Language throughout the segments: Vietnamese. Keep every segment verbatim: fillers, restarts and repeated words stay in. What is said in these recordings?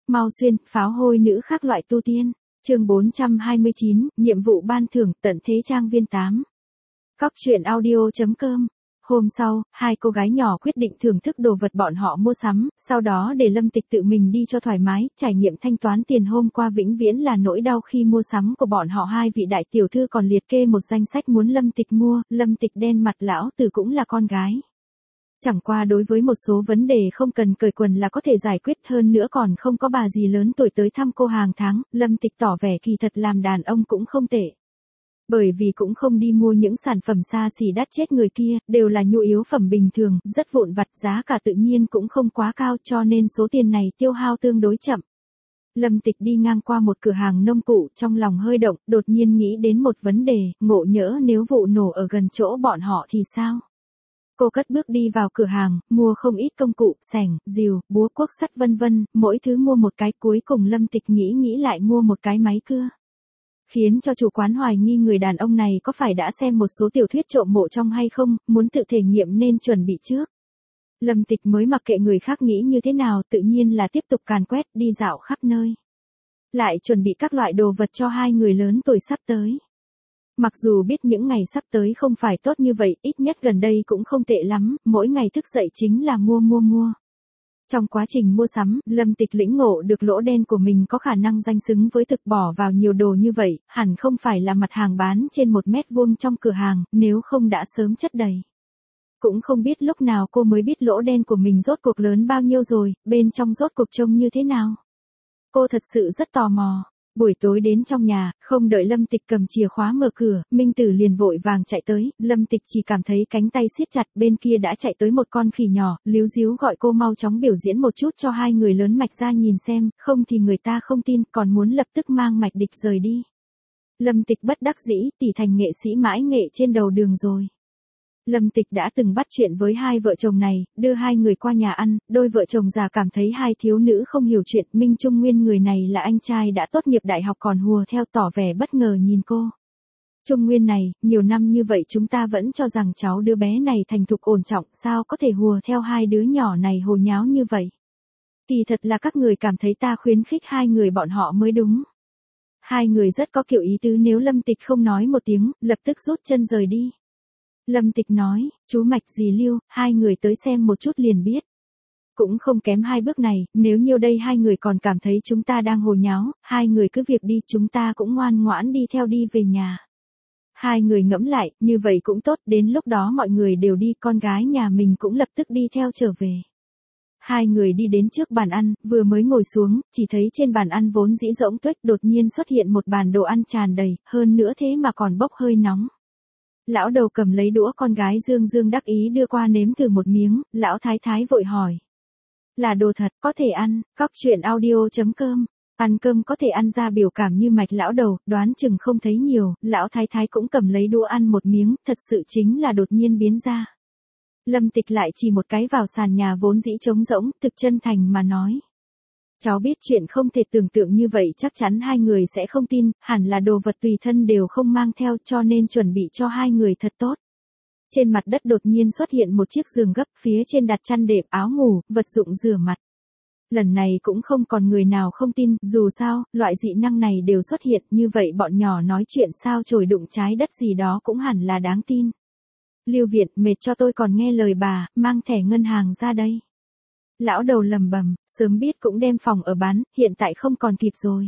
Mau xuyên, pháo hôi nữ khác loại tu tiên. Chương bốn trăm hai mươi chín, nhiệm vụ ban thưởng, tận thế trang viên tám. Cóc truyện audio chấm com. Hôm sau, hai cô gái nhỏ quyết định thưởng thức đồ vật bọn họ mua sắm, sau đó để Lâm Tịch tự mình đi cho thoải mái, trải nghiệm thanh toán tiền hôm qua vĩnh viễn là nỗi đau khi mua sắm của bọn họ. Hai vị đại tiểu thư còn liệt kê một danh sách muốn Lâm Tịch mua, Lâm Tịch đen mặt, lão tử cũng là con gái. Chẳng qua đối với một số vấn đề không cần cởi quần là có thể giải quyết, hơn nữa còn không có bà gì lớn tuổi tới thăm cô hàng tháng, Lâm Tịch tỏ vẻ kỳ thật làm đàn ông cũng không tệ. Bởi vì cũng không đi mua những sản phẩm xa xỉ đắt chết người kia, đều là nhu yếu phẩm bình thường, rất vụn vặt, giá cả tự nhiên cũng không quá cao, cho nên số tiền này tiêu hao tương đối chậm. Lâm Tịch đi ngang qua một cửa hàng nông cụ, trong lòng hơi động, đột nhiên nghĩ đến một vấn đề, ngộ nhỡ nếu vụ nổ ở gần chỗ bọn họ thì sao? Cô cất bước đi vào cửa hàng, mua không ít công cụ, xẻng, rìu, búa, cuốc sắt vân vân, mỗi thứ mua một cái, cuối cùng Lâm Tịch nghĩ nghĩ lại mua một cái máy cưa. Khiến cho chủ quán hoài nghi người đàn ông này có phải đã xem một số tiểu thuyết trộm mộ trong hay không, muốn tự thể nghiệm nên chuẩn bị trước. Lâm Tịch mới mặc kệ người khác nghĩ như thế nào, tự nhiên là tiếp tục càn quét, đi dạo khắp nơi. Lại chuẩn bị các loại đồ vật cho hai người lớn tuổi sắp tới. Mặc dù biết những ngày sắp tới không phải tốt như vậy, ít nhất gần đây cũng không tệ lắm, mỗi ngày thức dậy chính là mua mua mua. Trong quá trình mua sắm, Lâm Tịch lĩnh ngộ được lỗ đen của mình có khả năng danh xứng với thực, bỏ vào nhiều đồ như vậy, hẳn không phải là mặt hàng bán trên một mét vuông trong cửa hàng, nếu không đã sớm chất đầy. Cũng không biết lúc nào cô mới biết lỗ đen của mình rốt cuộc lớn bao nhiêu rồi, bên trong rốt cuộc trông như thế nào. Cô thật sự rất tò mò. Buổi tối đến trong nhà, không đợi Lâm Tịch cầm chìa khóa mở cửa, Minh Tử liền vội vàng chạy tới, Lâm Tịch chỉ cảm thấy cánh tay siết chặt, bên kia đã chạy tới một con khỉ nhỏ, líu díu gọi cô mau chóng biểu diễn một chút cho hai người lớn Mạch ra nhìn xem, không thì người ta không tin, còn muốn lập tức mang Mạch Địch rời đi. Lâm Tịch bất đắc dĩ, tỷ thành nghệ sĩ mãi nghệ trên đầu đường rồi. Lâm Tịch đã từng bắt chuyện với hai vợ chồng này, đưa hai người qua nhà ăn, đôi vợ chồng già cảm thấy hai thiếu nữ không hiểu chuyện, Minh Trung Nguyên người này là anh trai đã tốt nghiệp đại học còn hùa theo, tỏ vẻ bất ngờ nhìn cô. Trung Nguyên này, nhiều năm như vậy chúng ta vẫn cho rằng cháu đứa bé này thành thục ổn trọng, sao có thể hùa theo hai đứa nhỏ này hồ nháo như vậy. Kỳ thật là các người cảm thấy ta khuyến khích hai người bọn họ mới đúng. Hai người rất có kiểu ý tứ, nếu Lâm Tịch không nói một tiếng, lập tức rút chân rời đi. Lâm Tịch nói, chú Mạch dì Lưu, hai người tới xem một chút liền biết. Cũng không kém hai bước này, nếu như đây hai người còn cảm thấy chúng ta đang hồ nháo, hai người cứ việc đi, chúng ta cũng ngoan ngoãn đi theo đi về nhà. Hai người ngẫm lại, như vậy cũng tốt, đến lúc đó mọi người đều đi, con gái nhà mình cũng lập tức đi theo trở về. Hai người đi đến trước bàn ăn, vừa mới ngồi xuống, chỉ thấy trên bàn ăn vốn dĩ rỗng tuếch đột nhiên xuất hiện một bàn đồ ăn tràn đầy, hơn nữa thế mà còn bốc hơi nóng. Lão đầu cầm lấy đũa, con gái dương dương đắc ý đưa qua nếm thử một miếng, lão thái thái vội hỏi. Là đồ thật, có thể ăn, cóc truyện audio chấm com. Ăn cơm có thể ăn ra biểu cảm như Mạch lão đầu, đoán chừng không thấy nhiều, lão thái thái cũng cầm lấy đũa ăn một miếng, thật sự chính là đột nhiên biến ra. Lâm Tịch lại chỉ một cái vào sàn nhà vốn dĩ trống rỗng, thực chân thành mà nói. Cháu biết chuyện không thể tưởng tượng như vậy chắc chắn hai người sẽ không tin, hẳn là đồ vật tùy thân đều không mang theo cho nên chuẩn bị cho hai người thật tốt. Trên mặt đất đột nhiên xuất hiện một chiếc giường gấp, phía trên đặt chăn đệm, áo ngủ, vật dụng rửa mặt. Lần này cũng không còn người nào không tin, dù sao, loại dị năng này đều xuất hiện, như vậy bọn nhỏ nói chuyện sao chổi đụng trái đất gì đó cũng hẳn là đáng tin. Lưu Viện, mệt cho tôi còn nghe lời bà, mang thẻ ngân hàng ra đây. Lão đầu lầm bầm, sớm biết cũng đem phòng ở bán, hiện tại không còn kịp rồi.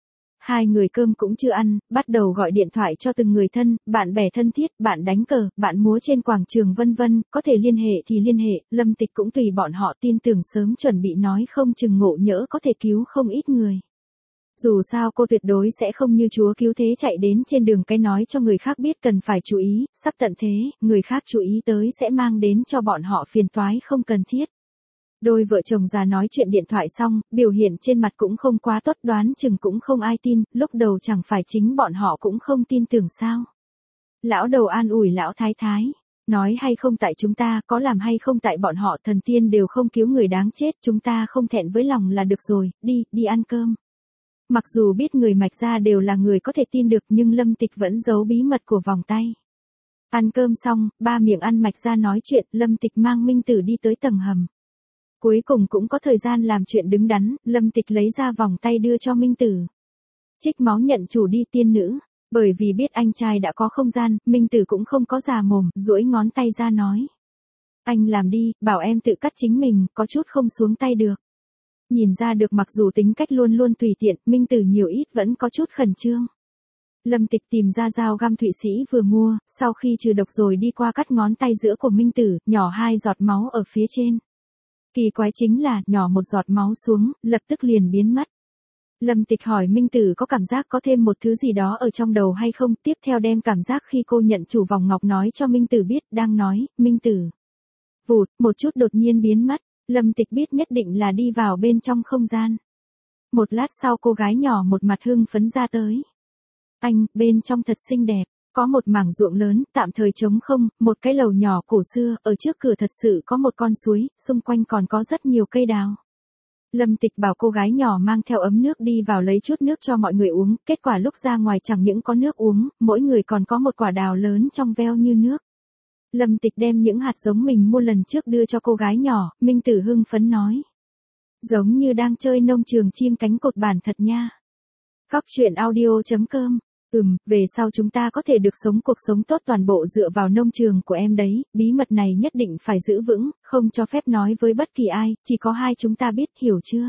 Hai người cơm cũng chưa ăn, bắt đầu gọi điện thoại cho từng người thân, bạn bè thân thiết, bạn đánh cờ, bạn múa trên quảng trường vân vân, có thể liên hệ thì liên hệ, Lâm Tịch cũng tùy bọn họ, tin tưởng sớm chuẩn bị nói không chừng ngộ nhỡ có thể cứu không ít người. Dù sao cô tuyệt đối sẽ không như chúa cứu thế chạy đến trên đường cái nói cho người khác biết cần phải chú ý, sắp tận thế, người khác chú ý tới sẽ mang đến cho bọn họ phiền toái không cần thiết. Đôi vợ chồng già nói chuyện điện thoại xong, biểu hiện trên mặt cũng không quá tốt, đoán chừng cũng không ai tin, lúc đầu chẳng phải chính bọn họ cũng không tin tưởng sao. Lão đầu an ủi lão thái thái, nói hay không tại chúng ta, có làm hay không tại bọn họ, thần tiên đều không cứu người đáng chết, chúng ta không thẹn với lòng là được rồi, đi, đi ăn cơm. Mặc dù biết người Mạch gia đều là người có thể tin được nhưng Lâm Tịch vẫn giấu bí mật của vòng tay. Ăn cơm xong, ba miệng ăn Mạch gia nói chuyện, Lâm Tịch mang Minh Tử đi tới tầng hầm. Cuối cùng cũng có thời gian làm chuyện đứng đắn, Lâm Tịch lấy ra vòng tay đưa cho Minh Tử. Trích máu nhận chủ đi tiên nữ. Bởi vì biết anh trai đã có không gian, Minh Tử cũng không có già mồm, duỗi ngón tay ra nói. Anh làm đi, bảo em tự cắt chính mình, có chút không xuống tay được. Nhìn ra được mặc dù tính cách luôn luôn tùy tiện, Minh Tử nhiều ít vẫn có chút khẩn trương. Lâm Tịch tìm ra dao găm Thụy Sĩ vừa mua, sau khi trừ độc rồi đi qua cắt ngón tay giữa của Minh Tử, nhỏ hai giọt máu ở phía trên. Kỳ quái chính là, nhỏ một giọt máu xuống, lập tức liền biến mất. Lâm Tịch hỏi Minh Tử có cảm giác có thêm một thứ gì đó ở trong đầu hay không, tiếp theo đem cảm giác khi cô nhận chủ vòng ngọc nói cho Minh Tử biết, đang nói, Minh Tử. Vụt, một chút đột nhiên biến mất, Lâm Tịch biết nhất định là đi vào bên trong không gian. Một lát sau cô gái nhỏ một mặt hưng phấn ra tới. Anh, bên trong thật xinh đẹp, có một mảng ruộng lớn, tạm thời trống không, một cái lầu nhỏ cổ xưa, ở trước cửa thật sự có một con suối, xung quanh còn có rất nhiều cây đào. Lâm Tịch bảo cô gái nhỏ mang theo ấm nước đi vào lấy chút nước cho mọi người uống, kết quả lúc ra ngoài chẳng những có nước uống, mỗi người còn có một quả đào lớn trong veo như nước. Lâm Tịch đem những hạt giống mình mua lần trước đưa cho cô gái nhỏ, Minh Tử hưng phấn nói. Giống như đang chơi nông trường chim cánh cụt bản thật nha. Cóc truyện audio chấm com. Ừm, về sau chúng ta có thể được sống cuộc sống tốt toàn bộ dựa vào nông trường của em đấy, bí mật này nhất định phải giữ vững, không cho phép nói với bất kỳ ai, chỉ có hai chúng ta biết, hiểu chưa?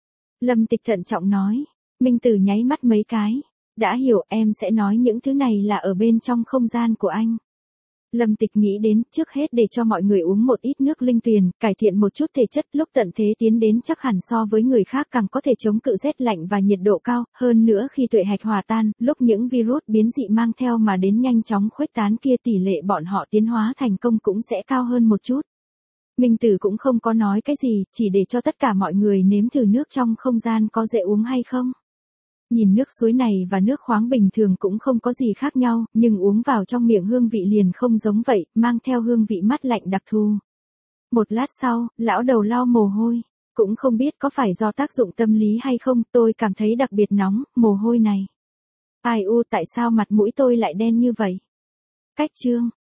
Lâm Tịch thận trọng nói. Minh Tử nháy mắt mấy cái. Đã hiểu, em sẽ nói những thứ này là ở bên trong không gian của anh. Lâm Tịch nghĩ đến, trước hết để cho mọi người uống một ít nước linh tuyền, cải thiện một chút thể chất, lúc tận thế tiến đến chắc hẳn so với người khác càng có thể chống cự rét lạnh và nhiệt độ cao, hơn nữa khi tuệ hạch hòa tan, lúc những virus biến dị mang theo mà đến nhanh chóng khuếch tán kia tỷ lệ bọn họ tiến hóa thành công cũng sẽ cao hơn một chút. Minh Tử cũng không có nói cái gì, chỉ để cho tất cả mọi người nếm thử nước trong không gian có dễ uống hay không. Nhìn nước suối này và nước khoáng bình thường cũng không có gì khác nhau, nhưng uống vào trong miệng hương vị liền không giống vậy, mang theo hương vị mát lạnh đặc thù. Một lát sau, lão đầu lau mồ hôi, cũng không biết có phải do tác dụng tâm lý hay không, tôi cảm thấy đặc biệt nóng, mồ hôi này. Ai u, tại sao mặt mũi tôi lại đen như vậy? Cách chương